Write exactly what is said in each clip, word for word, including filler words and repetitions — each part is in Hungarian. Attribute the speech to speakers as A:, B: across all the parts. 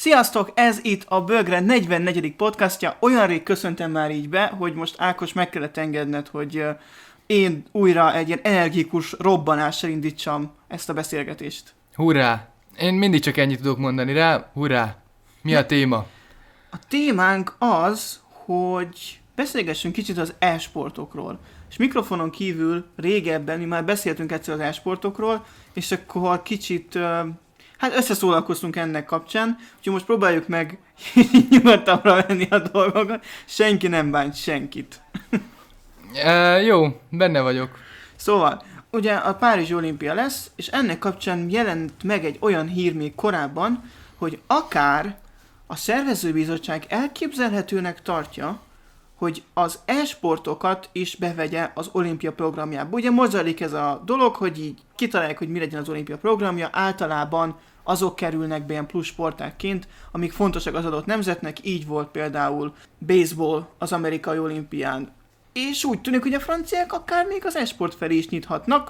A: Sziasztok, ez itt a Bögre negyvennegyedik podcastja. Olyan rég köszöntem már így be, hogy most Ákos meg kellett engedned, hogy én újra egy ilyen energikus robbanással indítsam ezt a beszélgetést.
B: Hurrá! Én mindig csak ennyit tudok mondani rá. Hurrá! Mi a téma?
A: A témánk az, hogy beszélgessünk kicsit az e-sportokról. És mikrofonon kívül régebben mi már beszéltünk egyszer az e-sportokról, és akkor kicsit... Hát összeszólalkoztunk ennek kapcsán, úgyhogy most próbáljuk meg nyugodtabbra venni a dolgokat. Senki nem bánt senkit.
B: e, jó, benne vagyok.
A: Szóval, ugye a Párizsi olimpia lesz, és ennek kapcsán jelent meg egy olyan hír még korábban, hogy akár a szervezőbizottság elképzelhetőnek tartja, hogy az e-sportokat is bevegye az olimpia programjába. Ugye most zajlik ez a dolog, hogy így kitalálják, hogy mi legyen az olimpia programja, általában azok kerülnek be ilyen plusz sportákként, amik fontosak az adott nemzetnek, így volt például baseball az amerikai olimpián. És úgy tűnik, hogy a franciák akár még az e-sport felé is nyithatnak,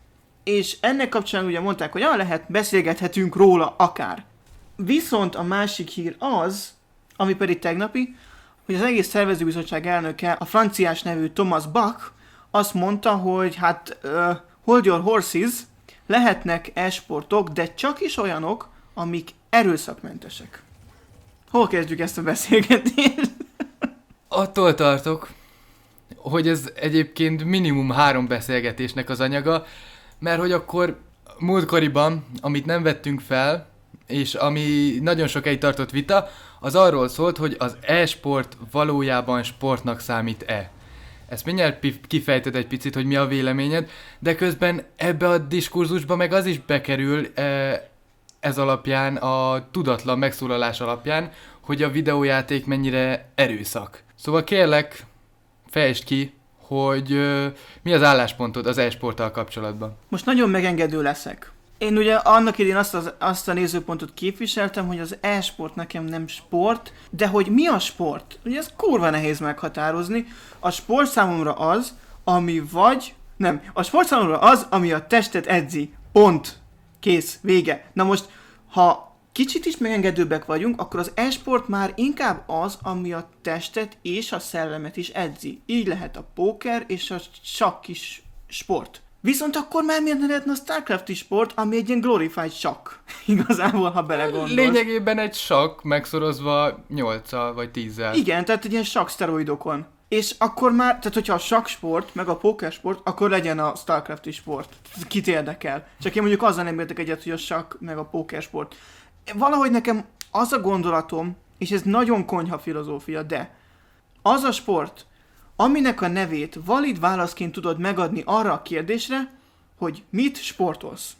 A: és ennek kapcsán ugye mondták, hogy ah, lehet, beszélgethetünk róla akár. Viszont a másik hír az, ami pedig tegnapi, hogy az egész szervezőbizottság elnöke, a franciás nevű Thomas Bach azt mondta, hogy hát uh, hold your horses, lehetnek e-sportok, de csak is olyanok, amik erőszakmentesek. Hol kezdjük ezt a beszélgetést?
B: Attól tartok, hogy ez egyébként minimum három beszélgetésnek az anyaga, mert hogy akkor múltkoriban, amit nem vettünk fel, és ami nagyon sokáig tartott vita, az arról szólt, hogy az e-sport valójában sportnak számít-e. Ezt mindjárt kifejted egy picit, hogy mi a véleményed, de közben ebbe a diskurzusba meg az is bekerül ez alapján, a tudatlan megszólalás alapján, hogy a videójáték mennyire erőszak. Szóval kérlek, fejtsd ki, hogy mi az álláspontod az e-sporttal kapcsolatban.
A: Most nagyon megengedő leszek. Én ugye annak idén azt, az, azt a nézőpontot képviseltem, hogy az e-sport nekem nem sport, de hogy mi a sport? Ugye ez kurva nehéz meghatározni. A sport számomra az, ami vagy... Nem, a sport számomra az, ami a testet edzi. Pont. Kész. Vége. Na most, ha kicsit is megengedőbbek vagyunk, akkor az e-sport már inkább az, ami a testet és a szellemet is edzi. Így lehet a póker és a sakk is sport. Viszont akkor már miért ne lehetne a Starcraft-i sport, ami egy ilyen glorified sakk. Igazából, ha belegondolsz.
B: Lényegében egy sakk megszorozva nyolccal vagy tízzel.
A: Igen, tehát egy ilyen sakk szteroidokon. És akkor már, tehát hogyha a sakk sport, meg a póker sport, akkor legyen a Starcraft-i sport. Kit érdekel? Csak én mondjuk azzal nem értek egyet, hogy a sakk, meg a póker sport. Valahogy nekem az a gondolatom, és ez nagyon konyha filozófia, de az a sport, aminek a nevét valid válaszként tudod megadni arra a kérdésre, hogy mit sportolsz.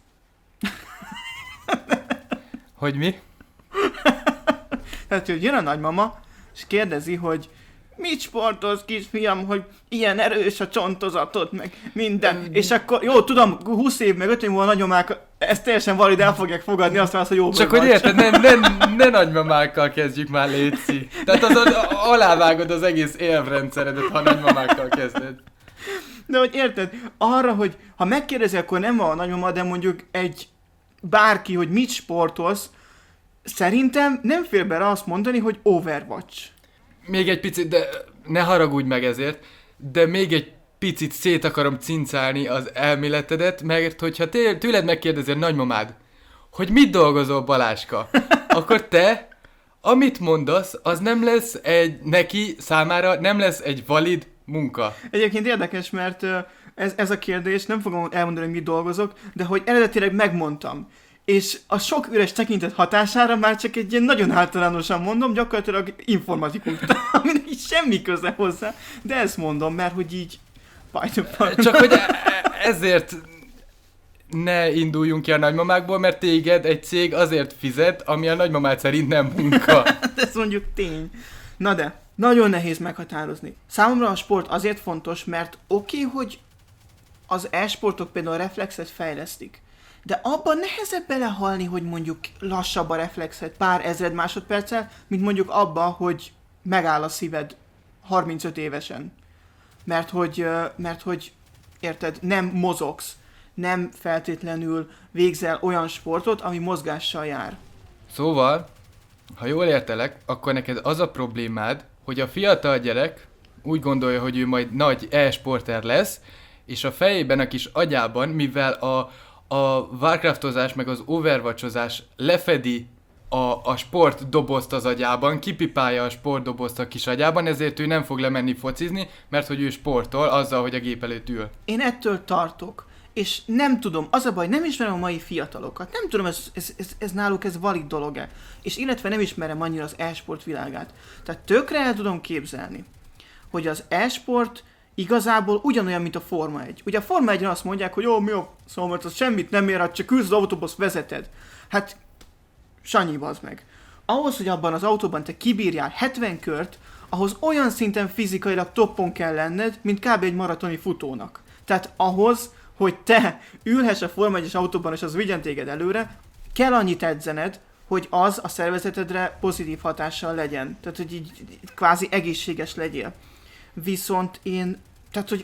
B: Hogy mi?
A: Tehát, hogy jön a nagymama, és kérdezi, hogy mit sportolsz, kisfiam, hogy ilyen erős a csontozatod, meg minden. Um, és akkor, jó, tudom, húsz év, meg öt év múlva nagymamák ezt teljesen valid el fogják fogadni, azt válasz, hogy jó,
B: csak hogy érted, ne, ne, ne nagymamákkal kezdjük már, létszi. Tehát az alávágod az egész élvrendszeredet, ha nagymamákkal kezded.
A: De hogy érted, arra, hogy ha megkérdezi, akkor nem a nagymama, de mondjuk egy bárki, hogy mit sportolsz, szerintem nem fér bele azt mondani, hogy Overwatch.
B: Még egy picit, de ne haragudj meg ezért, de még egy picit szét akarom cincálni az elméletedet, mert hogyha té- tőled megkérdezi a nagymamád, hogy mit dolgozol, Baláska, akkor te, amit mondasz, az nem lesz egy, neki számára nem lesz egy valid munka.
A: Egyébként érdekes, mert ez, ez a kérdés, nem fogom elmondani, hogy mit dolgozok, de hogy eredetileg megmondtam. És a sok üres tekintet hatására már csak egy ilyen nagyon általánosan mondom, gyakorlatilag informatikus, aminek így semmi köze hozzá, de ezt mondom, mert hogy így
B: csak hogy ezért ne induljunk ki a nagymamákból, mert téged egy cég azért fizet, ami a nagymamád szerint nem munka.
A: Ez mondjuk tény. Na de, nagyon nehéz meghatározni. Számomra a sport azért fontos, mert oké, okay, hogy az e-sportok például a reflexet fejlesztik, de abban nehezebb belehalni, hogy mondjuk lassabb a reflexet pár ezred másodperccel, mint mondjuk abba, hogy megáll a szíved harmincöt évesen. Mert hogy, mert hogy érted, nem mozogsz, nem feltétlenül végzel olyan sportot, ami mozgással jár.
B: Szóval, ha jól értelek, akkor neked az a problémád, hogy a fiatal gyerek úgy gondolja, hogy ő majd nagy e-sporter lesz, és a fejében, a kis agyában, mivel a, a Warcraftozás meg az Overwatchozás lefedi a, a sportdobozt az agyában, kipipálja a sportdobozt a kis agyában, ezért ő nem fog lemenni focizni, mert hogy ő sportol azzal, hogy a gép előtt ül.
A: Én ettől tartok. És nem tudom, az a baj, nem ismerem a mai fiatalokat. Nem tudom, ez, ez, ez, ez náluk ez valid dolog-e. És illetve nem ismerem annyira az e-sport világát. Tehát tökre el tudom képzelni, hogy az e-sport igazából ugyanolyan, mint a Forma egy. Ugye a Forma egyre azt mondják, hogy jó, mi a szóval, az semmit nem ér, hát csak ülsz az autóbusz, vezeted. Hát, Sanyi, bazd meg. Ahhoz, hogy abban az autóban te kibírjál hetven kört, ahhoz olyan szinten fizikailag toppon kell lenned, mint kb. Egy maratoni futónak. Tehát ahhoz, hogy te ülhess a Forma egyes autóban, és az vigyen téged előre, kell annyit edzened, hogy az a szervezetedre pozitív hatással legyen. Tehát, hogy így kvázi egészséges legyél. Viszont én, tehát, hogy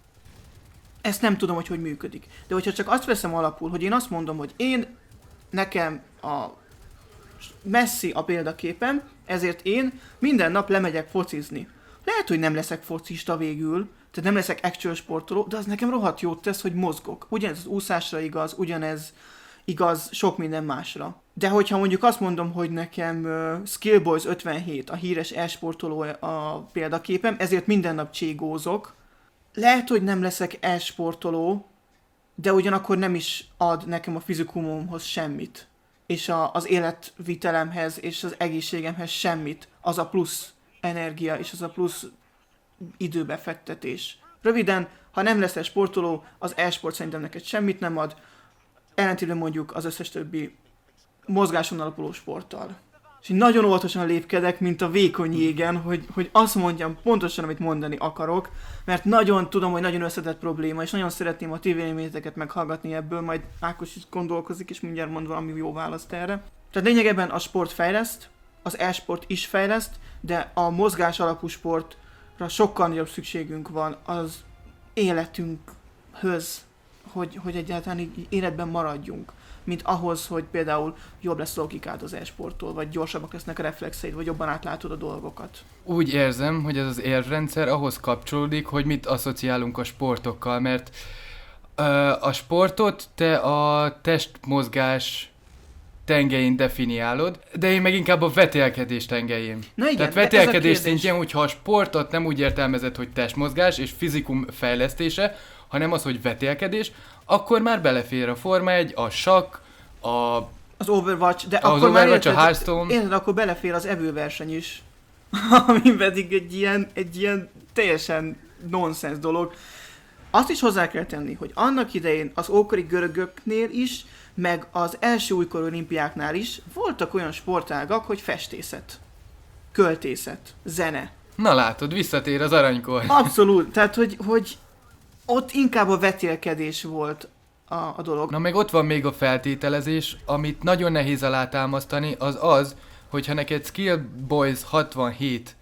A: ezt nem tudom, hogy hogy működik. De hogyha csak azt veszem alapul, hogy én azt mondom, hogy én, nekem a Messi a példaképem, ezért én minden nap lemegyek focizni. Lehet, hogy nem leszek focista végül, tehát nem leszek actual sportoló, de az nekem rohadt jót tesz, hogy mozgok. Ugyanez az úszásra igaz, ugyanez igaz sok minden másra. De hogyha mondjuk azt mondom, hogy nekem uh, Skillboys ötvenhét, a híres e-sportoló a példaképem, ezért minden nap cségózok, lehet, hogy nem leszek e-sportoló, de ugyanakkor nem is ad nekem a fizikumomhoz semmit. És a, az életvitelemhez és az egészségemhez semmit. Az a plusz energia és az a plusz időbefektetés. Röviden, ha nem leszel sportoló, az e-sport szerintem neked semmit nem ad, ellentétben mondjuk az összes többi mozgáson alapuló sporttal. És így nagyon óvatosan lépkedek, mint a vékony jégen, hogy, hogy azt mondjam pontosan, amit mondani akarok, mert nagyon tudom, hogy nagyon összetett probléma, és nagyon szeretném a ti véleményeteket meghallgatni ebből, majd Ákos is gondolkozik, és mindjárt mond valami jó választ erre. Tehát lényegében a sport fejleszt, az e-sport is fejleszt, de a mozgás alapú sportra sokkal nagyobb szükségünk van az életünkhöz, hogy, hogy egyáltalán így életben maradjunk, mint ahhoz, hogy például jobb lesz logikád az e-sporttól, vagy gyorsabbak lesznek a reflexeid, vagy jobban átlátod a dolgokat.
B: Úgy érzem, hogy ez az érvrendszer ahhoz kapcsolódik, hogy mit asszociálunk a sportokkal, mert ö, a sportot te a testmozgás tengelyén definiálod, de én meg inkább a vetélkedés tengelyén.
A: Na igen,
B: tehát vetélkedés szintjén, hogyha a sportot nem úgy értelmezed, hogy testmozgás és fizikum fejlesztése, hanem az, hogy vetélkedés, akkor már belefér a Forma egy, a sakk, a...
A: az Overwatch, de
B: az
A: akkor
B: Overwatch,
A: már érted,
B: a Hearthstone.
A: Érted, akkor belefér az evőverseny is, ami pedig egy ilyen, egy ilyen teljesen nonsens dolog. Azt is hozzá kell tenni, hogy annak idején az ókori görögöknél is, meg az első újkor olimpiáknál is voltak olyan sportágak, hogy festészet, költészet, zene.
B: Na látod, visszatér az aranykor.
A: Abszolút, tehát hogy, hogy ott inkább a vetélkedés volt a, a dolog.
B: Na meg ott van még a feltételezés, amit nagyon nehéz alátámasztani, az az, hogyha neked Skillboys hatvanhét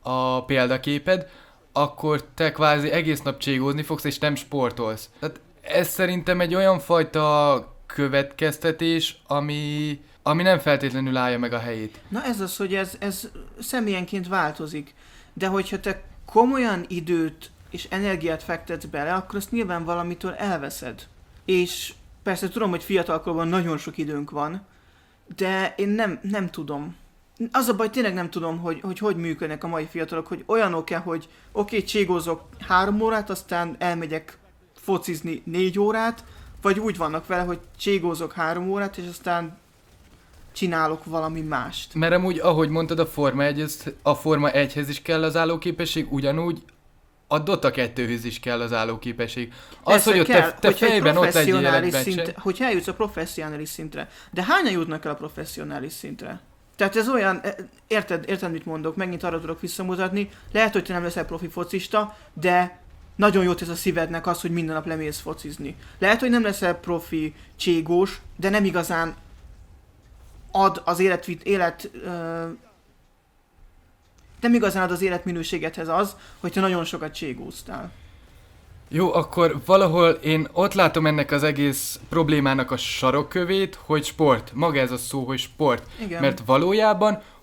B: a példaképed, akkor te kvázi egész nap cségózni fogsz, és nem sportolsz. Tehát ez szerintem egy olyan fajta következtetés, ami, ami nem feltétlenül állja meg a helyét.
A: Na ez az, hogy ez, ez személyenként változik. De hogyha te komolyan időt és energiát fektetsz bele, akkor azt nyilván valamitől elveszed. És persze tudom, hogy fiatalkorban nagyon sok időnk van, de én nem, nem tudom. Az a baj, tényleg nem tudom, hogy hogy, hogy működnek a mai fiatalok, hogy olyanok-e, hogy oké, okay, cségózok három órát, aztán elmegyek focizni négy órát, vagy úgy vannak vele, hogy cségózok három órát, és aztán csinálok valami mást.
B: Mert amúgy, ahogy mondtad, a Forma egyhez, a Forma egyhez is kell az állóképesség, ugyanúgy a Dota kettőhöz is kell az állóképesség. Az,
A: Persze
B: hogy ott
A: kell,
B: te, te fejben ott legyél egy
A: szinte, hogyha eljutsz a professzionális szintre. De hányan jutnak el a professzionális szintre? Tehát ez olyan, érted, érted mit mondok, megint arra tudok visszamutatni, lehet, hogy te nem leszel profi focista, de nagyon jót ez a szívednek az, hogy minden nap lemész focizni. Lehet, hogy nem leszel profi cségós, de nem igazán ad az élet, élet ö, nem igazán ad az életminőségedhez az, hogy te nagyon sokat cségóztál.
B: Jó, akkor valahol én ott látom ennek az egész problémának a sarokkövét, hogy sport. Maga ez a szó, hogy sport.
A: Igen.
B: Mert valójában,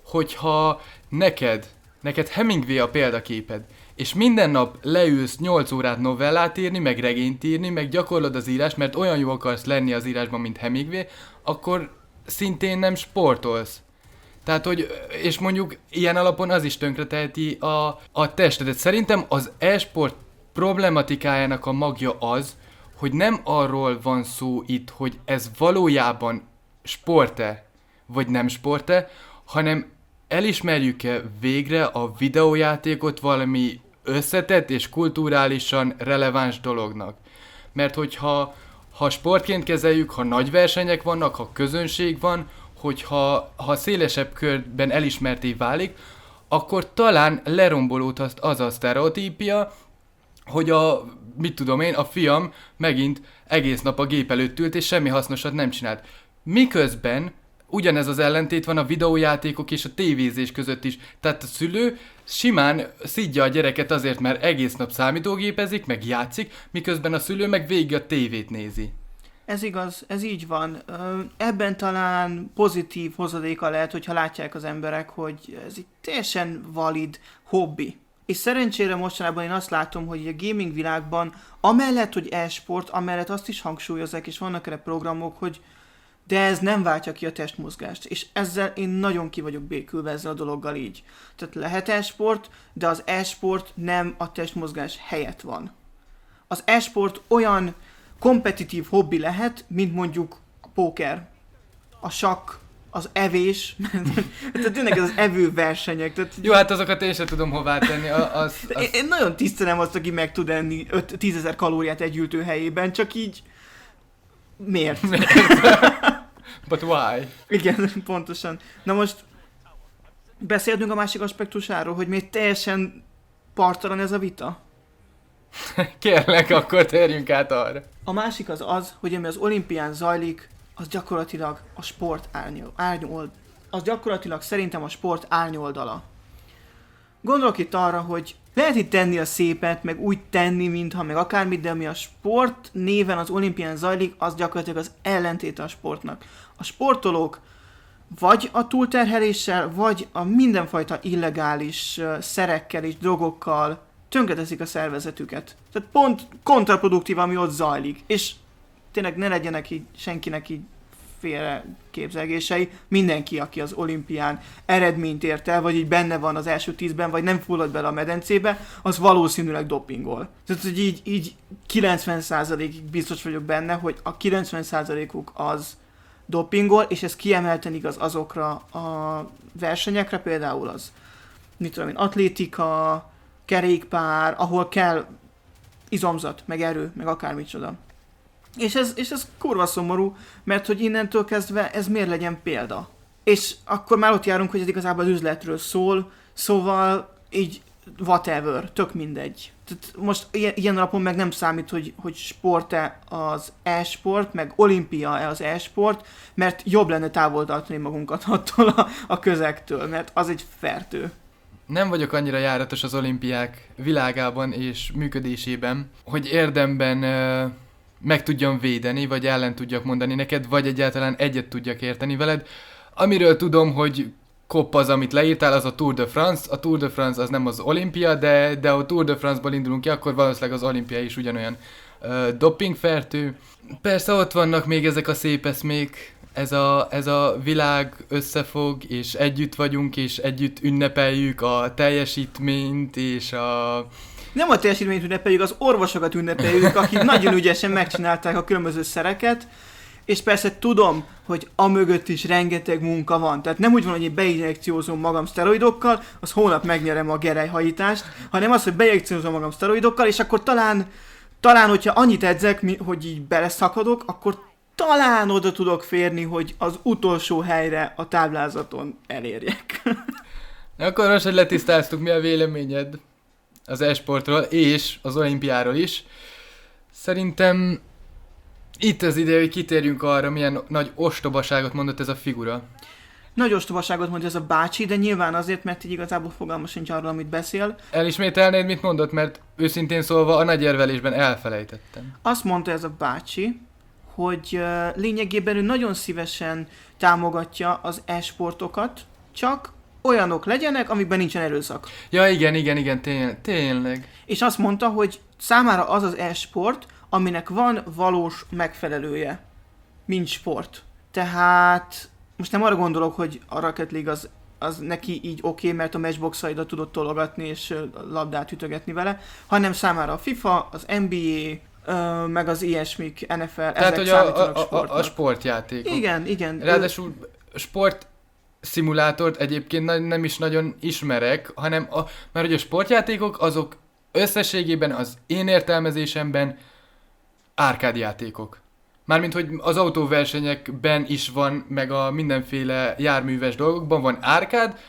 B: hogyha neked, neked Hemingway a példaképed, és minden nap leülsz nyolc órát novellát írni, meg regényt írni, meg gyakorlod az írást, mert olyan jó akarsz lenni az írásban, mint Hemingway, akkor szintén nem sportolsz. Tehát, hogy, és mondjuk ilyen alapon az is tönkreteheti a, a testedet. Szerintem az e-sport problematikájának a magja az, hogy nem arról van szó itt, hogy ez valójában sport-e, vagy nem sport-e, hanem elismerjük-e végre a videójátékot valami összetett és kulturálisan releváns dolognak. Mert hogyha ha sportként kezeljük, ha nagy versenyek vannak, ha közönség van, hogyha ha szélesebb körben elismerté válik, akkor talán lerombolódhat az a sztereotípia, hogy a, mit tudom én, a fiam megint egész nap a gép előtt ült, és semmi hasznosat nem csinált. Miközben ugyanez az ellentét van a videójátékok és a tévézés között is. Tehát a szülő simán szidja a gyereket azért, mert egész nap számítógépezik, meg játszik, miközben a szülő meg végig a tévét nézi.
A: Ez igaz, ez így van. Ebben talán pozitív hozadéka lehet, hogyha látják az emberek, hogy ez egy teljesen valid hobbi. És szerencsére mostanában én azt látom, hogy a gaming világban, amellett, hogy e-sport, amellett azt is hangsúlyozzák, és vannak erre programok, hogy de ez nem váltja ki a testmozgást. És ezzel én nagyon ki vagyok békülve ezzel a dologgal így. Tehát lehet e-sport, de az e-sport nem a testmozgás helyett van. Az e-sport olyan kompetitív hobbi lehet, mint mondjuk a póker, a sakk, az evés, tehát tényleg ez az evő versenyek. Tehát...
B: Jó, hát azokat én sem tudom hová tenni. Az, az...
A: Én, én nagyon tisztelem azt, aki meg tud enni tízezer kalóriát egy ültőhelyében, csak így miért?
B: Miért? But why?
A: Igen, pontosan. Na most beszéltünk a másik aspektusáról, hogy még teljesen partalan ez a vita.
B: Kérlek, akkor térjünk át arra.
A: A másik az az, hogy ami az olimpián zajlik, az gyakorlatilag a sport árnyol, árnyol, az gyakorlatilag szerintem a sport árnyoldala. Gondolok itt arra, hogy lehet itt tenni a szépet, meg úgy tenni, mintha, meg akármit, de ami a sport néven az olimpián zajlik, az gyakorlatilag az ellentéte a sportnak. A sportolók vagy a túlterheléssel, vagy a mindenfajta illegális uh, szerekkel és drogokkal tönkreteszik a szervezetüket. Tehát pont kontraproduktív, ami ott zajlik. És tényleg ne legyenek így senkinek így félre képzelgései. Mindenki, aki az olimpián eredményt ért el, vagy így benne van az első tízben, vagy nem fullad bele a medencébe, az valószínűleg dopingol. Tehát, hogy így, így kilencven százalékig biztos vagyok benne, hogy a kilencven százalékuk az dopingol, és ez kiemelten igaz azokra a versenyekre, például az, mit tudom én, atlétika, kerékpár, ahol kell izomzat, meg erő, meg akármicsoda. És ez, és ez kurva szomorú, mert hogy innentől kezdve ez miért legyen példa. És akkor már ott járunk, hogy ez igazából az üzletről szól, szóval így whatever, tök mindegy. Tehát most ilyen, ilyen alapon meg nem számít, hogy, hogy sport-e az e-sport, meg olimpia-e az e-sport, mert jobb lenne távol tartani magunkat attól a, a közektől, mert az egy fertő.
B: Nem vagyok annyira járatos az olimpiák világában és működésében, hogy érdemben uh, meg tudjam védeni, vagy ellen tudjak mondani neked, vagy egyáltalán egyet tudjak érteni veled. Amiről tudom, hogy kopp az, amit leírtál, az a Tour de France. A Tour de France az nem az olimpia, de, de a Tour de France-ból indulunk ki, akkor valószínűleg az olimpia is ugyanolyan uh, dopingfertő. Persze ott vannak még ezek a szép eszmék, ez a, ez a világ összefog, és együtt vagyunk, és együtt ünnepeljük a teljesítményt, és a...
A: Nem a teljesítményt ünnepeljük, az orvosokat ünnepeljük, akik nagyon ügyesen megcsinálták a különböző szereket, és persze tudom, hogy amögött is rengeteg munka van. Tehát nem úgy van, hogy én beinjekciózom magam szteroidokkal, az hónap megnyerem a gerelyhajítást, hanem az, hogy beinjekciózom magam szteroidokkal, és akkor talán, talán hogyha annyit edzek, hogy így beleszakadok, akkor talán oda tudok férni, hogy az utolsó helyre a táblázaton elérjek.
B: Akkor most, hogy letisztáztuk, mi a véleményed az e-sportról és az olimpiáról is. Szerintem itt az ideje, hogy kitérjünk arra, milyen nagy ostobaságot mondott ez a figura.
A: Nagy ostobaságot mondja ez a bácsi, de nyilván azért, mert így igazából fogalmas sincs arról, amit beszél.
B: Elismételnéd, mit mondott, mert őszintén szólva a nagy érvelésben elfelejtettem.
A: Azt mondta ez a bácsi, hogy uh, lényegében ő nagyon szívesen támogatja az e-sportokat, csak olyanok legyenek, amikben nincsen erőszak.
B: Ja, igen, igen, igen, tényleg. tényleg.
A: És azt mondta, hogy számára az az e-sport, aminek van valós megfelelője, mint sport. Tehát most nem arra gondolok, hogy a Rocket League az, az neki így oké, okay, mert a matchboxaidat tudod tologatni és labdát ütögetni vele, hanem számára a FIFA, az en bé á, meg az ilyesmik, en ef el,
B: Tehát,
A: ezek
B: hogy
A: számítanak
B: a, a,
A: sportnak.
B: a, a sportjátékok.
A: Igen, igen.
B: Ráadásul sport szimulátort egyébként nem is nagyon ismerek, hanem a, mert hogy a sportjátékok azok összességében az én értelmezésemben árkádjátékok. Mármint, hogy az autóversenyekben is van, meg a mindenféle járműves dolgokban van árkád,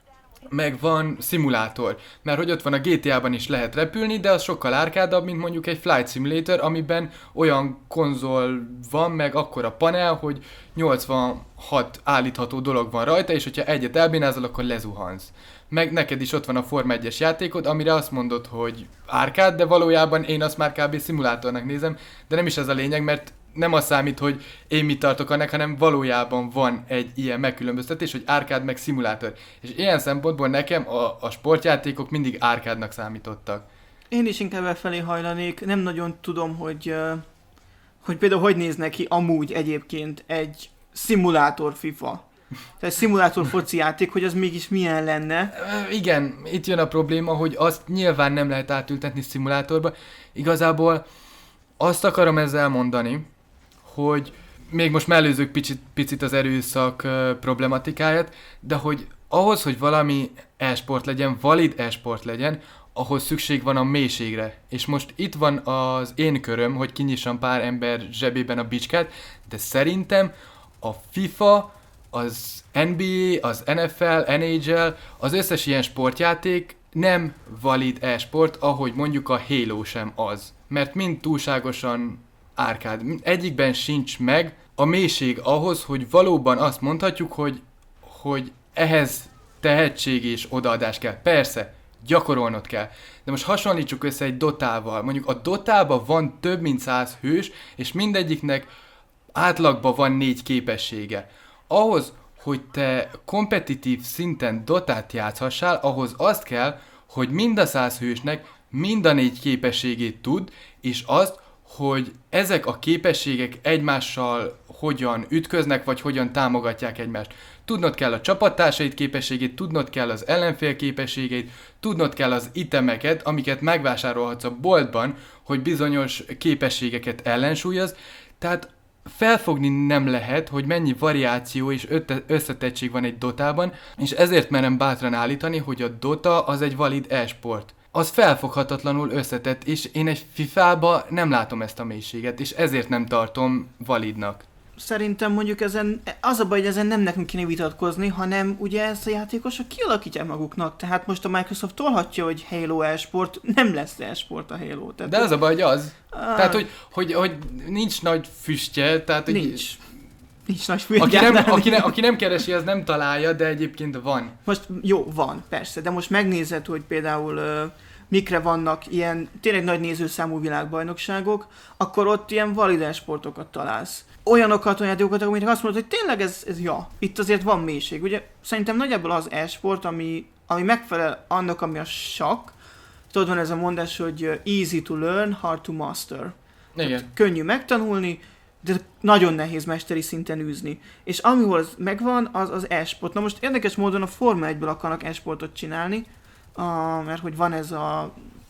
B: meg van szimulátor. Mert hogy ott van a gé té á-ban is lehet repülni, de az sokkal árkádabb, mint mondjuk egy Flight Simulator, amiben olyan konzol van, meg akkora panel, hogy nyolcvanhat állítható dolog van rajta, és hogyha egyet elbénázol, akkor lezuhansz. Meg neked is ott van a Forma egyes játékod, amire azt mondod, hogy árkád, de valójában én azt már kb. Szimulátornak nézem, de nem is ez a lényeg, mert nem az számít, hogy én mit tartok annak, hanem valójában van egy ilyen megkülönböztetés, hogy árkád meg szimulátor. És ilyen szempontból nekem a, a sportjátékok mindig árkádnak számítottak.
A: Én is inkább elfelé hajlanék, nem nagyon tudom, hogy, uh, hogy például hogy néz neki amúgy egyébként egy szimulátor FIFA. Tehát szimulátor foci játék, hogy az mégis milyen lenne.
B: Igen, itt jön a probléma, hogy azt nyilván nem lehet átültetni szimulátorba. Igazából azt akarom ezzel mondani, hogy még most mellőzzük picit, picit az erőszak uh, problematikáját, de hogy ahhoz, hogy valami e-sport legyen, valid e-sport legyen, ahhoz szükség van a mélységre. És most itt van az én köröm, hogy kinyissam pár ember zsebében a bicskát, de szerintem a FIFA, az en bé á, az en ef el, en há el, az összes ilyen sportjáték nem valid e-sport, ahogy mondjuk a Halo sem az. Mert mind túlságosan árkád. Egyikben sincs meg a mélység ahhoz, hogy valóban azt mondhatjuk, hogy, hogy ehhez tehetség és odaadás kell. Persze, gyakorolnod kell. De most hasonlítsuk össze egy Dotával. Mondjuk a Dotában van több mint száz hős, és mindegyiknek átlagban van négy képessége. Ahhoz, hogy te kompetitív szinten Dotát játszhassál, ahhoz azt kell, hogy mind a száz hősnek mind a négy képességét tud, és azt, hogy ezek a képességek egymással hogyan ütköznek, vagy hogyan támogatják egymást. Tudnod kell a csapattársait képességét, tudnod kell az ellenfél képességeit, tudnod kell az itemeket, amiket megvásárolhatsz a boltban, hogy bizonyos képességeket ellensúlyoz. Tehát felfogni nem lehet, hogy mennyi variáció és összetettség van egy Dotában, és ezért merem bátran állítani, hogy a Dota az egy valid e-sport. Az felfoghatatlanul összetett, és én egy fifába nem látom ezt a mélységet, és ezért nem tartom validnak.
A: Szerintem mondjuk ezen, az a baj, hogy ezen nem nekünk kéne vitatkozni, hanem ugye ezt a játékosok kialakítják maguknak. Tehát most a Microsoft tolhatja, hogy Halo e-sport, nem lesz e-sport a Halo. Tehát
B: de az a baj, hogy az. Ah. Tehát, hogy, hogy, hogy nincs nagy füstje. Tehát, hogy
A: nincs. Nincs nagy füstje.
B: Aki nem, aki, ne, aki nem keresi, az nem találja, de egyébként van.
A: Most jó, van, persze, de most megnézed, hogy például uh, mikre vannak ilyen tényleg nagy nézőszámú világbajnokságok, akkor ott ilyen valid e-sportokat találsz. Olyanokat, olyan játékokat, amire azt mondod, hogy tényleg ez, ez ja, itt azért van mélység. Ugye szerintem nagyjából az e-sport, ami, ami megfelel annak, ami a sakk. Tudod, van ez a mondás, hogy easy to learn, hard to master.
B: Igen.
A: Könnyű megtanulni, de nagyon nehéz mesteri szinten űzni. És amihol az megvan, az az e-sport. Na most érdekes módon a Forma egyből akarnak e-sportot csinálni, a, mert hogy van ez a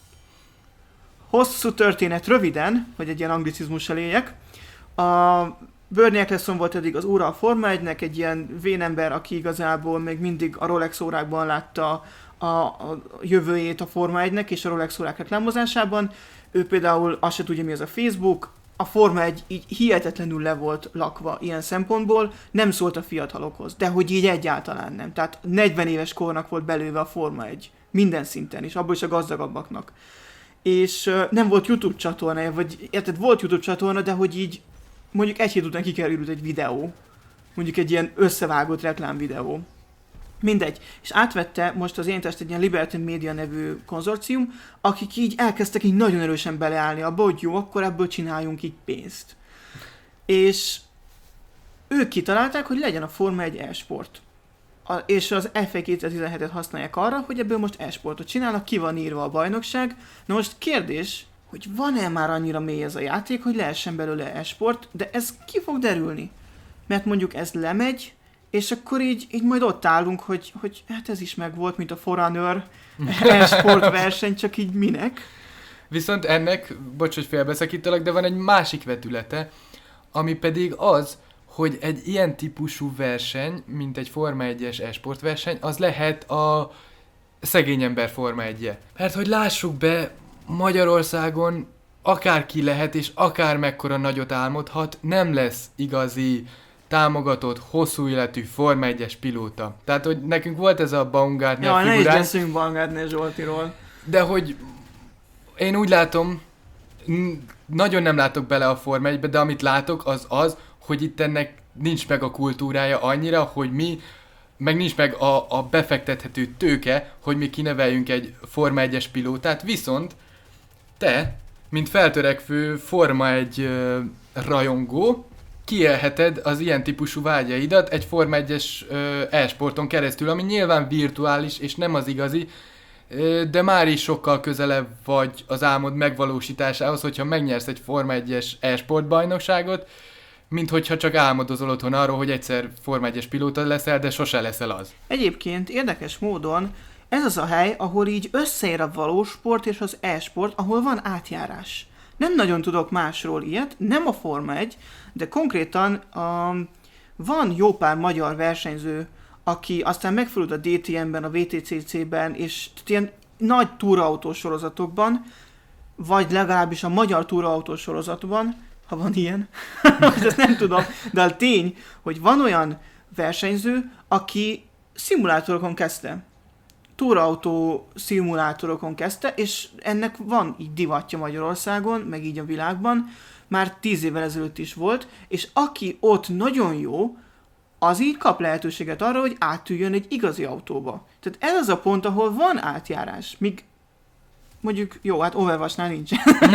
A: hosszú történet röviden, hogy egy ilyen anglicizmussal éljek. A Bernie Ecclestone volt eddig az óra a Forma egynek, egy ilyen vénember, aki igazából még mindig a Rolex órákban látta a, a jövőjét a Forma egynek és a Rolex órák reklámozásában. Ő például azt se tudja, mi az a Facebook. A Forma egy így hihetetlenül le volt lakva ilyen szempontból, nem szólt a fiatalokhoz, de hogy így egyáltalán nem. Tehát negyven éves kornak volt belőve a Forma egy, minden szinten, és abból is a gazdagabbaknak. És uh, nem volt YouTube csatornája, vagy érted, volt YouTube csatorna, de hogy így mondjuk egy hét után kikerült egy videó, mondjuk egy ilyen összevágott reklám videó. Mindegy. És átvette most az Éntest egy ilyen Liberty Media nevű konzorcium, akik így elkezdtek így nagyon erősen beleállni abba, hogy jó, akkor ebből csináljunk így pénzt. És ők kitalálták, hogy legyen a Forma egy e-sport. a, és az ef egy kétezer-tizenhetet használják arra, hogy ebből most e-sportot csinálnak, ki van írva a bajnokság. Na most kérdés, hogy van-e már annyira mély ez a játék, hogy lehessen belőle e-sport, de ez ki fog derülni? Mert mondjuk ez lemegy, és akkor így, így majd ott állunk, hogy, hogy hát ez is megvolt, mint a For Honor e-sport verseny, csak így minek?
B: Viszont ennek, bocs, hogy félbeszakítalak, de van egy másik vetülete, ami pedig az, hogy egy ilyen típusú verseny, mint egy Forma egyes e-sport verseny, az lehet a szegény ember Forma egy-je. Mert hogy lássuk be, Magyarországon akárki lehet, és akár mekkora nagyot álmodhat, nem lesz igazi támogatott, hosszú életű Forma egyes pilóta. Tehát, hogy nekünk volt ez a Baumgartner
A: ja,
B: figuránk.
A: Ja, ne is beszélünk Baumgartner Zsoltiról.
B: De hogy én úgy látom, nagyon nem látok bele a Forma egybe, de amit látok, az az, hogy itt ennek nincs meg a kultúrája annyira, hogy mi, meg nincs meg a, a befektethető tőke, hogy mi kineveljünk egy Forma egyes pilótát, viszont te, mint feltörekvő Forma egy ö, rajongó, kiélheted az ilyen típusú vágyaidat egy Forma egyes ö, e-sporton keresztül, ami nyilván virtuális és nem az igazi, ö, de már is sokkal közelebb vagy az álmod megvalósításához, hogyha megnyersz egy Forma egyes e-sport bajnokságot, mint hogyha csak álmodozol otthon arról, hogy egyszer Forma egyes pilóta leszel, de sose leszel az.
A: Egyébként érdekes módon ez az a hely, ahol így összeér a valós sport és az e-sport, ahol van átjárás. Nem nagyon tudok másról ilyet, nem a Forma egy, de konkrétan um, van jó pár magyar versenyző, aki aztán megfordult a dé té em-ben, a vé té cé cé-ben, és ilyen nagy túraautós sorozatokban, vagy legalábbis a magyar túraautós sorozatban, ha van ilyen, ezt nem tudom, de a tény, hogy van olyan versenyző, aki szimulátorokon kezdte. Túrautó szimulátorokon kezdte, és ennek van így divatja Magyarországon, meg így a világban, már tíz évvel ezelőtt is volt, és aki ott nagyon jó, az így kap lehetőséget arra, hogy átüljön egy igazi autóba. Tehát ez az a pont, ahol van átjárás, míg mondjuk, jó, hát Overwatchnál nincs.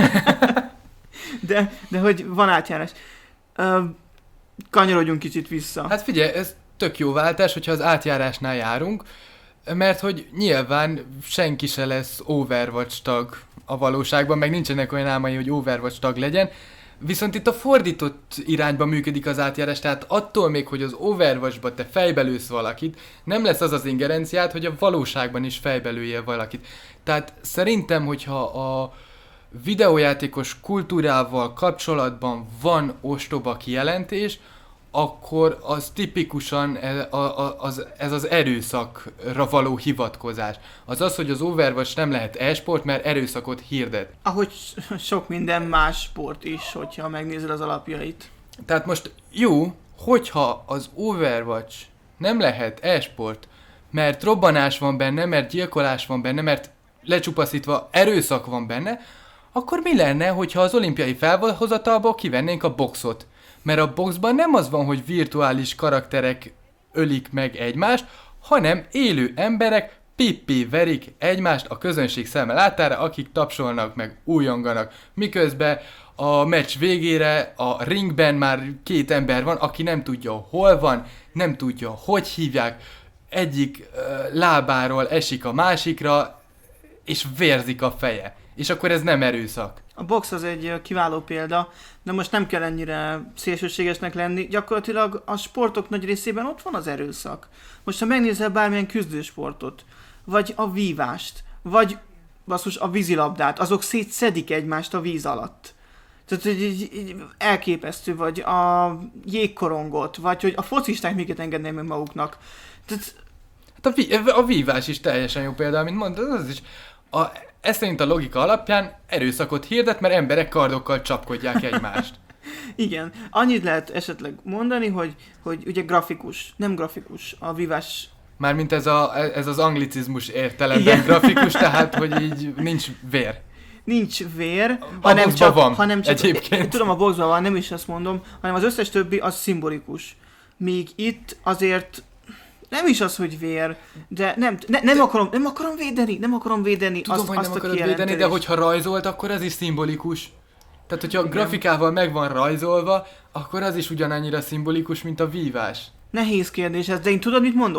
A: de, de hogy van átjárás. Uh, kanyarodjunk kicsit vissza.
B: Hát figyelj, ez tök jó váltás, hogyha az átjárásnál járunk, mert hogy nyilván senki se lesz Overwatch tag a valóságban, meg nincsenek olyan álmai, hogy Overwatch tag legyen, viszont itt a fordított irányba működik az átjárás, tehát attól még, hogy az Overwatchba te fejbelősz valakit, nem lesz az az ingerenciát, hogy a valóságban is fejbelője valakit. Tehát szerintem, hogyha a videójátékos kultúrával kapcsolatban van ostoba kijelentés, akkor az tipikusan ez az, ez az erőszakra való hivatkozás. Az az, hogy az Overwatch nem lehet e-sport, mert erőszakot hirdet.
A: Ahogy sok minden más sport is, hogyha megnézed az alapjait.
B: Tehát most jó, hogyha az Overwatch nem lehet e-sport, mert robbanás van benne, mert gyilkolás van benne, mert lecsupaszítva erőszak van benne, akkor mi lenne, hogyha az olimpiai felhozatalból kivennénk a boxot? Mert a boxban nem az van, hogy virtuális karakterek ölik meg egymást, hanem élő emberek pippi verik egymást a közönség szeme látára, akik tapsolnak meg, újonganak. Miközben a meccs végére a ringben már két ember van, aki nem tudja hol van, nem tudja hogy hívják, egyik uh, lábáról esik a másikra, és vérzik a feje. És akkor ez nem erőszak.
A: A box az egy kiváló példa, de most nem kell ennyire szélsőségesnek lenni. Gyakorlatilag a sportok nagy részében ott van az erőszak. Most ha megnézel bármilyen küzdősportot, vagy a vívást, vagy basszus, a vízilabdát, azok szétszedik egymást a víz alatt. Tehát hogy így, így elképesztő, vagy a jégkorongot, vagy hogy a focisták miket engednék meg maguknak. Tehát...
B: Hát a, ví- a vívás is teljesen jó példa, mint mondtad, az is... A, ez szerint a logika alapján erőszakot hirdet, mert emberek kardokkal csapkodják egymást.
A: Igen. Annyit lehet esetleg mondani, hogy, hogy ugye grafikus, nem grafikus, a vívás...
B: Mármint ez, a, ez az anglicizmus értelemben igen. Grafikus, tehát hogy így nincs vér.
A: Nincs vér,
B: a
A: hanem csak,
B: van,
A: hanem csak...
B: egyébként.
A: Tudom, a boxban van, nem is azt mondom, hanem az összes többi az szimbolikus. Míg itt azért... Nem is az, hogy vér, de nem, ne, nem, akarom, nem akarom védeni, nem akarom védeni
B: Tudom,
A: azt,
B: hogy
A: azt
B: nem
A: a
B: akarod védeni, de hogyha rajzolt, akkor ez is szimbolikus. Tehát, hogyha a grafikával meg van rajzolva, akkor az is ugyanannyira szimbolikus, mint a vívás.
A: Nehéz kérdés ez, de én tudod, mit mondok?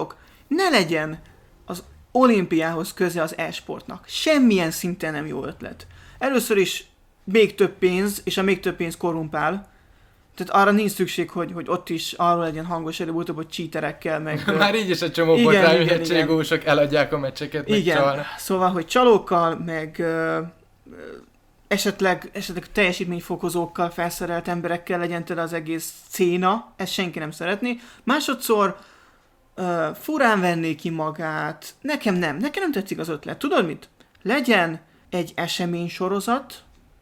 A: ne legyen az olimpiához köze az e-sportnak. Semmilyen szinten nem jó ötlet. Először is még több pénz, és a még több pénz korrumpál. Tehát arra nincs szükség, hogy, hogy ott is arról legyen hangos előbb-utóbb, hogy cheaterekkel, meg...
B: Már így is a csomó botrányhegységósok eladják a meccseket, meg
A: igen,
B: csalnak.
A: Szóval, hogy csalókkal, meg ö, ö, esetleg, esetleg teljesítményfokozókkal felszerelt emberekkel legyen tele az egész széna, ezt senki nem szeretné. Másodszor ö, furán venné ki magát, nekem nem, nekem nem tetszik az ötlet. Tudod mit? Legyen egy eseménysorozat,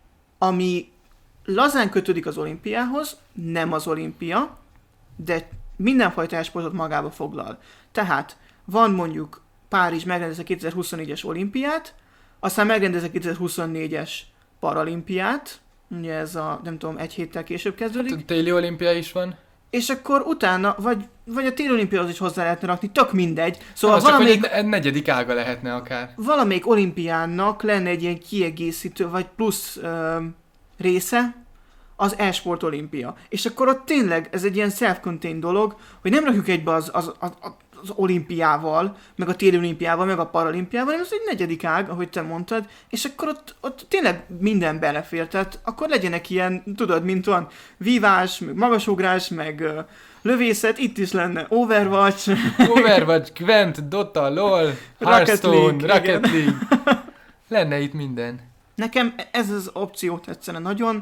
A: ami lazán kötődik az olimpiához, nem az olimpia, de mindenfajta e-sportot magába foglal. Tehát van mondjuk Párizs megrendez a kétezer-huszonnégyes olimpiát, aztán megrendez a kétezer-huszonnégyes paralimpiát, ugye ez a, nem tudom, egy héttel később kezdődik.
B: Hát, téli olimpia is van.
A: És akkor utána, vagy, vagy a téli olimpiához is hozzá lehetne rakni, tök mindegy. Szóval
B: az
A: valamelyik,
B: csak, hogy egy negyedik ága lehetne akár.
A: valamelyik olimpiának lenne egy ilyen kiegészítő, vagy plusz ö, része, az e-sport olimpia. És akkor ott tényleg ez egy ilyen self-contained dolog, hogy nem rakjuk egybe az, az, az, az olimpiával, meg a téli olimpiával, meg a paralimpiával, hanem ez egy negyedik ág, ahogy te mondtad, és akkor ott, ott tényleg minden belefér. Tehát akkor legyenek ilyen, tudod, mint van vívás, meg magasugrás, meg uh, lövészet, itt is lenne Overwatch.
B: Overwatch, Gwent, Dota, LOL, Hearthstone, Rocket League. Lenne itt minden.
A: Nekem ez az opció tetszene nagyon.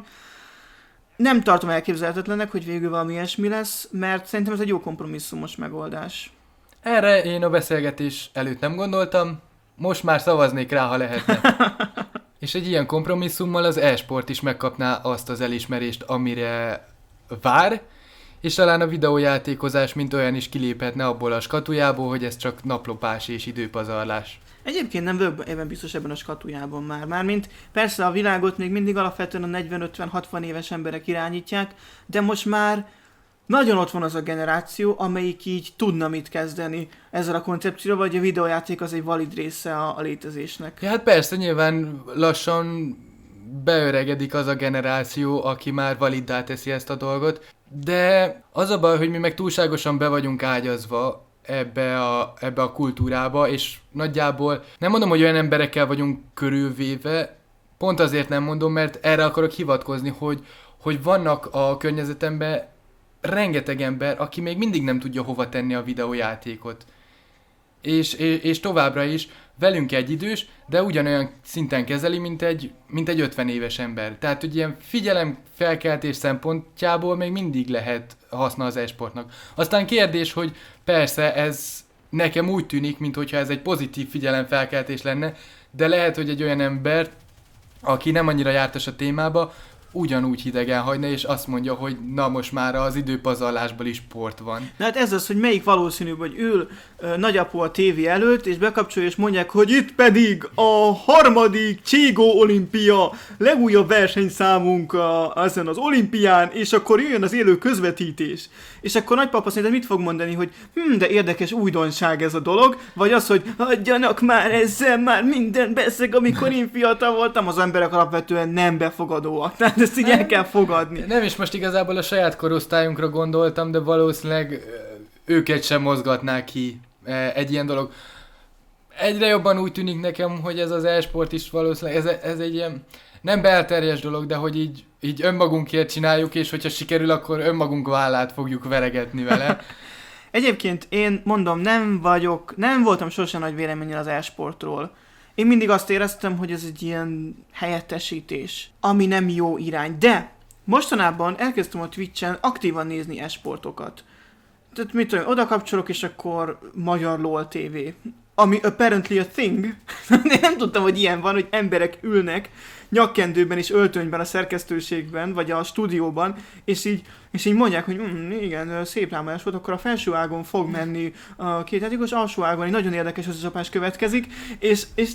A: Nem tartom elképzelhetetlennek, hogy végül valami ilyesmi lesz, mert szerintem ez egy jó kompromisszumos megoldás.
B: Erre én a beszélgetés előtt nem gondoltam, most már szavaznék rá, ha lehetne. És egy ilyen kompromisszummal az e-sport is megkapná azt az elismerést, amire vár, és talán a videójátékozás mint olyan is kiléphetne abból a skatujából, hogy ez csak naplopás és időpazarlás.
A: Egyébként nem vagyok ebben biztos ebben a skatujában már. Mármint persze a világot még mindig alapvetően a negyven-ötven-hatvan éves emberek irányítják, de most már nagyon ott van az a generáció, amelyik így tudna mit kezdeni ezzel a koncepcióval, vagy a videójáték az egy valid része a, a létezésnek.
B: Ja, hát persze, nyilván lassan beöregedik az a generáció, aki már validdá teszi ezt a dolgot, de az a baj, hogy mi meg túlságosan be vagyunk ágyazva ebbe a, ebbe a kultúrába, és nagyjából nem mondom, hogy olyan emberekkel vagyunk körülvéve, pont azért nem mondom, mert erre akarok hivatkozni, hogy, hogy vannak a környezetemben rengeteg ember, aki még mindig nem tudja hova tenni a videójátékot. És, és, és továbbra is velünk egy idős, de ugyanolyan szinten kezeli, mint egy, mint egy ötven éves ember. Tehát, hogy ilyen figyelemfelkeltés szempontjából még mindig lehet haszna az e-sportnak. Aztán kérdés, hogy persze ez nekem úgy tűnik, mintha ez egy pozitív figyelemfelkeltés lenne, de lehet, hogy egy olyan ember, aki nem annyira jártas a témába, ugyanúgy hidegen hagyna, és azt mondja, hogy na most már az időpazarlásból is sport van.
A: Na hát ez az, hogy melyik valószínűbb, hogy ül ö, nagyapó a tévé előtt, és bekapcsolja, és mondják, hogy itt pedig a harmadik Cségó olimpia, legújabb versenyszámunk a, ezen az olimpián, és akkor jöjjön az élő közvetítés. És akkor nagypapa szerintem mit fog mondani, hogy hm, de érdekes újdonság ez a dolog, vagy az, hogy adjanak már ezzel, már minden beszeg, amikor én fiatal voltam, az emberek alapvetően nem befogadóak. Tehát ezt így el kell fogadni.
B: Nem is most igazából a saját korosztályunkra gondoltam, de valószínűleg őket sem mozgatná ki egy ilyen dolog. Egyre jobban úgy tűnik nekem, hogy ez az e-sport is valószínűleg, ez, ez egy ilyen nem belterjes dolog, de hogy így, így önmagunkért csináljuk, és hogyha sikerül, akkor önmagunk vállát fogjuk veregetni vele.
A: Egyébként én mondom, nem vagyok, nem voltam sosem nagy véleményen az e-sportról. Én mindig azt éreztem, hogy ez egy ilyen helyettesítés, ami nem jó irány. De mostanában elkezdtem a Twitchen aktívan nézni e-sportokat. Tehát mit tudom, oda kapcsolok, és akkor Magyar LOL té vé. Ami apparently a thing. Én nem tudtam, hogy ilyen van, hogy emberek ülnek nyakkendőben és öltönyben a szerkesztőségben, vagy a stúdióban, és így, és így mondják, hogy mm, igen, szép rámolás volt, akkor a felső ágon fog menni a két játékos, alsó ágon egy nagyon érdekes összecsapás következik, és, és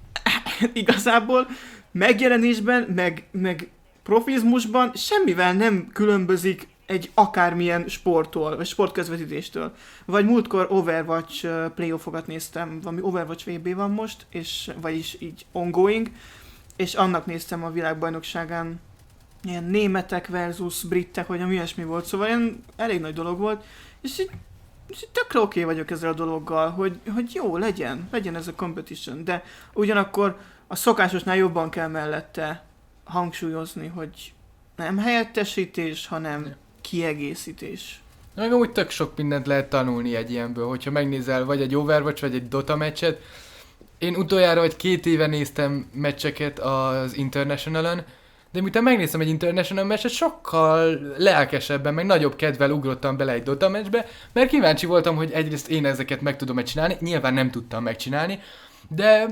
A: igazából megjelenésben, meg, meg profizmusban semmivel nem különbözik egy akármilyen sporttól, vagy sportközvetítéstől. Vagy múltkor Overwatch uh, playoffokat néztem, valami Overwatch vé bé van most, és vagyis így ongoing, és annak néztem a világbajnokságán ilyen németek versus britek, vagy ami ilyesmi volt, szóval ilyen elég nagy dolog volt, és így tökre oké okay vagyok ezzel a dologgal, hogy, hogy jó, legyen, legyen ez a competition, de ugyanakkor a szokásosnál jobban kell mellette hangsúlyozni, hogy nem helyettesítés, hanem kiegészítés.
B: Meg úgy tök sok mindent lehet tanulni egy ilyenből, hogyha megnézel vagy egy Overwatch, vagy egy Dota meccset. Én utoljára vagy két éve néztem meccseket az International-on, de miután megnéztem egy International meccset, sokkal lelkesebben, meg nagyobb kedvel ugrottam bele egy Dota meccsbe, mert kíváncsi voltam, hogy egyrészt én ezeket meg tudom-e csinálni, nyilván nem tudtam megcsinálni, de,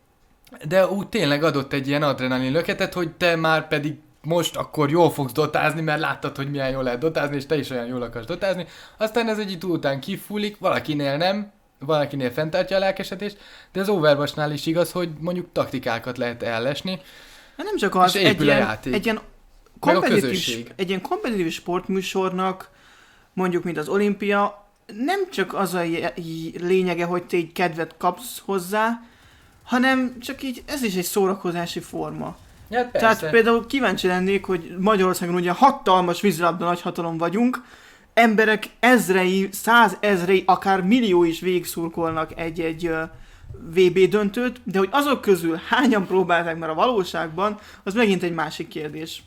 B: de úgy tényleg adott egy ilyen adrenalin löketet, hogy te már pedig most akkor jól fogsz dotázni, mert láttad, hogy milyen jól lehet dotázni, és te is olyan jól akarsz dotázni. Aztán ez egy idő után kifúlik, valakinél nem, valakinél fenntartja a lelkesedést, de az Overwatchnál is igaz, hogy mondjuk taktikákat lehet ellesni.
A: Nem csak az, egy ilyen, egy ilyen kompetitív, egy ilyen kompetitív sportműsornak, mondjuk mint az olimpia, nem csak az a lényege, hogy te egy kedvet kapsz hozzá, hanem csak így ez is egy szórakozási forma.
B: Ja,
A: tehát például kíváncsi lennék, hogy Magyarországon ugye hatalmas vízilabda nagyhatalom vagyunk, emberek ezrei, százezrei, akár millió is végigszurkolnak egy-egy uh, vé bé döntőt, de hogy azok közül hányan próbálták már a valóságban, az megint egy másik kérdés.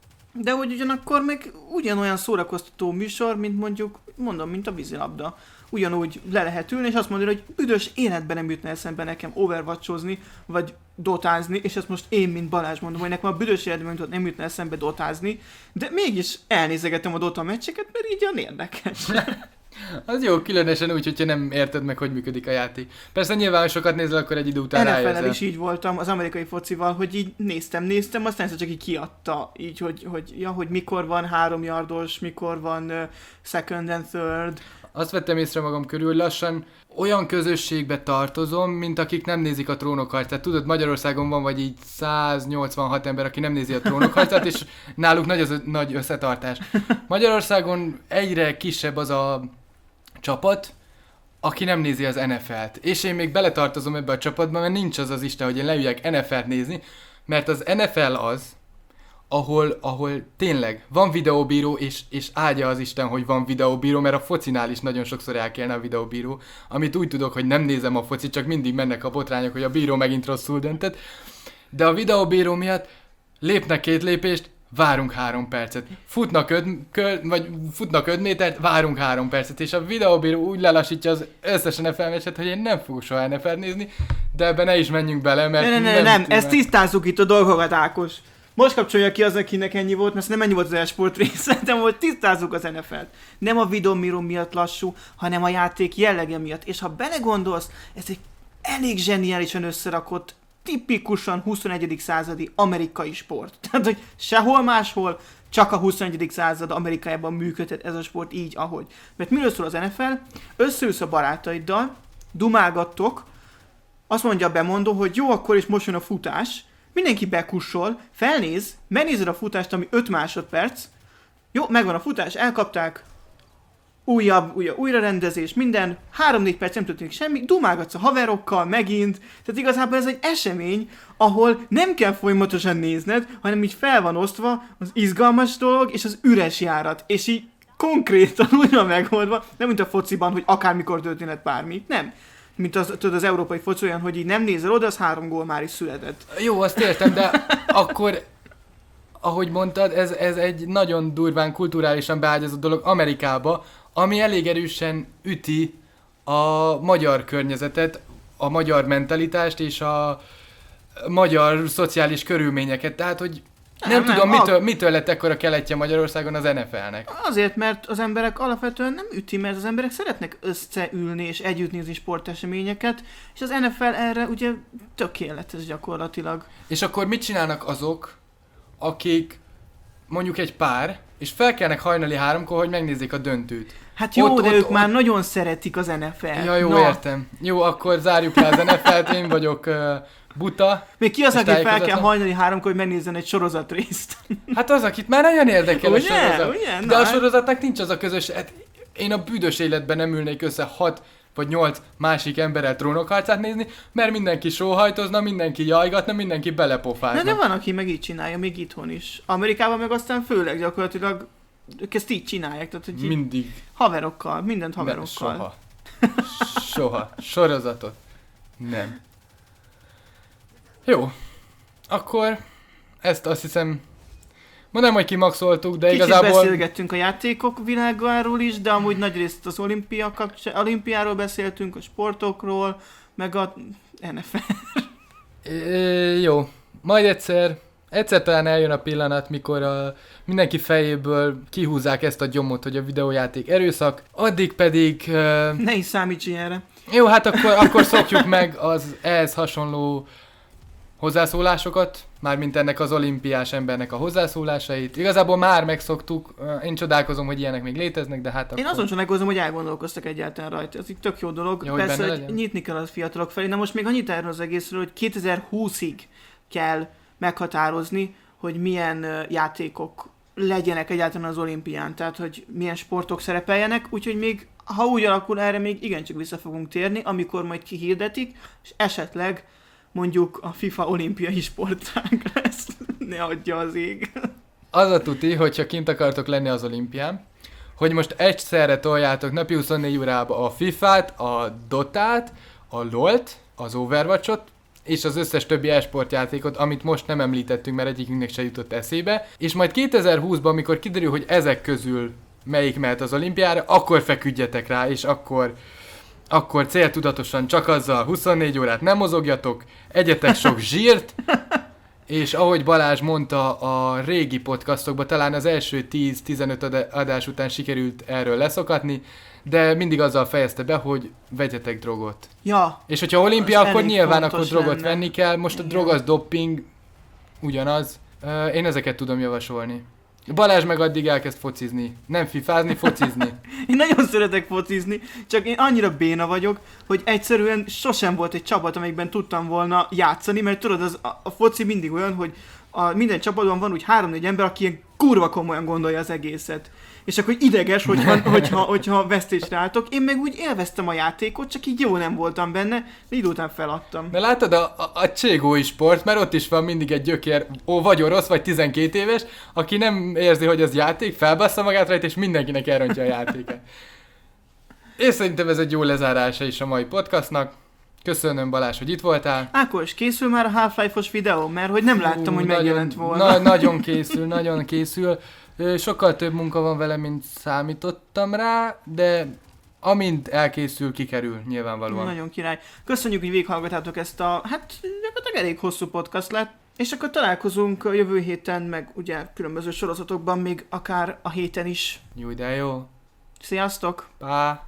A: De hogy ugyanakkor meg ugyanolyan szórakoztató műsor, mint mondjuk, mondom, mint a vízilabda. Ugyanúgy le lehet ülni, és azt mondani, hogy büdös életben nem jutna eszembe nekem overwatchozni, vagy dotázni, és ezt most én, mint Balázs mondom, hogy nekem a büdös életben nem jutna eszembe dotázni, de mégis elnézegetem a Dota meccseket, mert így olyan érdekes.
B: Az jó, különösen úgy, hogyha nem érted meg, hogy működik a játék. Persze nyilván, ha sokat nézel, akkor egy idő után rájössz.
A: en ef el-el is így voltam az amerikai focival, hogy így néztem, néztem, aztán egyszer csak így kiadta, így, hogy, hogy, ja, hogy mikor van három yardos, mikor van uh, second and third.
B: Azt vettem észre magam körül, hogy lassan olyan közösségbe tartozom, mint akik nem nézik a Trónokharcát. Tudod, Magyarországon van vagy így száznyolcvanhat ember, aki nem nézi a Trónokharcát, és náluk nagy az nagy összetartás. Magyarországon egyre kisebb az a csapat, aki nem nézi az en ef el-t. És én még beletartozom ebbe a csapatba, mert nincs az az Isten, hogy én leüljek en ef el-t nézni, mert az en ef el az, ahol, ahol tényleg van videóbíró, és, és áldja az Isten, hogy van videóbíró, mert a focinál is nagyon sokszor elkelne a videóbíró, amit úgy tudok, hogy nem nézem a focit, csak mindig mennek a botrányok, hogy a bíró megint rosszul döntött. De a videóbíró miatt lépnek két lépést, várunk három percet. Futnak öt, kö, vagy futnak öt métert, várunk három percet, és a videóbíró úgy lelassítja az összes en ef el meccset, hogy én nem fogok soha en ef el-t nézni, de ebbe ne is menjünk bele, mert
A: ne, ne, ne, nem, nem. Ezt tisztázzuk itt a dolgokat, Ákos. Most kapcsolja ki az, akinek ennyi volt, mert nem ennyi volt az e-sport része, de most tisztázzuk az en ef el-t. Nem a videóbíró miatt lassú, hanem a játék jellege miatt. És ha belegondolsz, ez egy elég zseniálisan összerakott, tipikusan huszonegyedik századi amerikai sport. Tehát, hogy sehol máshol, csak a huszonegyedik század Amerikájában működhet ez a sport így, ahogy. Mert miről szól az en ef el? Összeülsz a barátaiddal, dumálgattok, azt mondja a bemondó, hogy jó, akkor és most jön a futás, mindenki bekussol, felnéz, megnézed a futást, ami öt másodperc, jó, megvan a futás, elkapták, újabb, újabb újrarendezés, minden, három-négy perc nem történik semmi, dumálgatsz a haverokkal, megint, tehát igazából ez egy esemény, ahol nem kell folyamatosan nézned, hanem így fel van osztva az izgalmas dolog és az üres járat, és így konkrétan úgy van megoldva, nem mint a fociban, hogy akármikor történhet bármi, nem. Mint az, tudod, az európai foci olyan, hogy így nem nézel oda, az három gól már is született.
B: Jó, azt értem, de akkor, ahogy mondtad, ez, ez egy nagyon durván kulturálisan beágyazott dolog Amerikába, ami elég erősen üti a magyar környezetet, a magyar mentalitást és a magyar szociális körülményeket. Tehát, hogy nem, nem tudom, nem, mitől, a... mitől lett ekkora keletje Magyarországon az en ef el-nek.
A: Azért, mert az emberek alapvetően nem üti, mert az emberek szeretnek összeülni és együtt nézni sporteseményeket, és az en ef el erre ugye tökéletes gyakorlatilag.
B: És akkor mit csinálnak azok, akik mondjuk egy pár, és felkelnek hajnali háromkor, hogy megnézzék a döntőt?
A: Hát jó, ott, de ott, ők
B: ott,
A: már nagyon szeretik az en ef el.
B: Ja, jó,
A: Na.
B: értem. Jó, akkor zárjuk le az en ef el-t, én vagyok uh, buta.
A: Még ki az, aki fel kell hajnali háromkor, hogy megnézzen egy sorozatrészt?
B: Hát az, akit már nagyon érdekel
A: ugye,
B: a sorozat.
A: Ugye?
B: De a sorozatnak nincs az a közös... Hát én a büdös életben nem ülnék össze hat vagy nyolc másik emberrel Trónokharcát nézni, mert mindenki sóhajtozna, mindenki jajgatna, mindenki belepofázna.
A: Na, de van, aki meg így csinálja, még itthon is. Amerikában meg aztán főleg gyakorlatilag ők ezt így csinálják, tehát hogy így
B: Mindig.
A: haverokkal, mindent
B: Nem,
A: haverokkal.
B: soha. Soha. Sorozatot. Nem. Jó. Akkor ezt azt hiszem, mondanám, hogy kimaxoltuk, de
A: Kicsit
B: igazából...
A: beszélgettünk a játékok világáról is, de amúgy nagyrészt az olimpia kapcsán, olimpiáról beszéltünk, a sportokról, meg a en ef el.
B: É, jó. Majd egyszer, egyszer talán eljön a pillanat, mikor a, mindenki fejéből kihúzzák ezt a gyomot, hogy a videójáték erőszak, addig pedig... Uh,
A: Ne is számíts ilyenre.
B: jó, hát akkor, akkor szokjuk meg az ehhez hasonló hozzászólásokat, mármint ennek az olimpiás embernek a hozzászólásait. Igazából már megszoktuk, én csodálkozom, hogy ilyenek még léteznek, de hát akkor...
A: Én azon csodálkozom, hogy elgondolkoztak egyáltalán rajta. Ez így tök jó dolog.
B: Ja, hogy
A: Persze,
B: benne
A: hogy
B: legyen?
A: nyitni kell az fiatalok felé. Na most még annyit erről az egészről, hogy kétezer-húszig kell meghatározni, hogy milyen ö, játékok legyenek egyáltalán az olimpián. Tehát, hogy milyen sportok szerepeljenek. Úgyhogy még, ha úgy alakul, erre még igencsak vissza fogunk térni, amikor majd kihirdetik, és esetleg mondjuk a FIFA olimpiai sportág lesz. Ne adja az ég.
B: Az a tuti, hogyha kint akartok lenni az olimpián, hogy most egyszerre toljátok napi huszonnégy órába a fifát, a dotát, a lolt, az overwatchot, és az összes többi e-sportjátékot, amit most nem említettünk, mert egyikünknek se jutott eszébe, és majd kétezer-húszban, amikor kiderül, hogy ezek közül melyik mehet az olimpiára, akkor feküdjetek rá, és akkor, akkor céltudatosan csak azzal huszonnégy órát nem mozogjatok, egyetek sok zsírt, és ahogy Balázs mondta a régi podcastokban, talán az első tíz-tizenöt adás után sikerült erről leszokatni, de mindig azzal fejezte be, hogy vegyetek drogot.
A: Ja.
B: És hogyha olimpia,
A: Az
B: akkor
A: elég
B: nyilván akkor
A: fontos
B: drogot
A: lenne.
B: venni kell. Most a
A: Igen.
B: drog az doping, ugyanaz. Uh, én ezeket tudom javasolni. Balázs meg addig elkezd focizni. Nem fifázni, focizni.
A: Én nagyon szeretek focizni, csak én annyira béna vagyok, hogy egyszerűen sosem volt egy csapat, amelyikben tudtam volna játszani, mert tudod, az, a, a foci mindig olyan, hogy a, minden csapatban van úgy három-négy ember, aki ilyen kurva komolyan gondolja az egészet. És akkor ideges, hogyha, hogyha, hogyha vesztésre álltok. Én meg úgy élveztem a játékot, csak így jó nem voltam benne, de idő után feladtam.
B: Na látod, a, a, a cségói sport, mert ott is van mindig egy gyökér, ó, vagy orosz, vagy tizenkét éves, aki nem érzi, hogy ez játék, felbassza magát rajta, és mindenkinek elrontja a játékát. És szerintem ez egy jó lezárása is a mai podcastnak. Köszönöm, Balázs, hogy itt voltál.
A: Ákos, készül már a Half-Life-os videó? Mert hogy nem láttam,
B: Hú,
A: hogy
B: nagyon,
A: megjelent volna.
B: Na, nagyon készül, nagyon készül. Ö, Sokkal több munka van vele, mint számítottam rá, de amint elkészül, kikerül nyilvánvalóan.
A: Nagyon király. Köszönjük, hogy végighallgattátok ezt a, hát gyakorlatilag elég hosszú podcast lett. És akkor találkozunk a jövő héten, meg ugye különböző sorozatokban, még akár a héten is.
B: Jó, de jó.
A: Sziasztok!
B: Pá.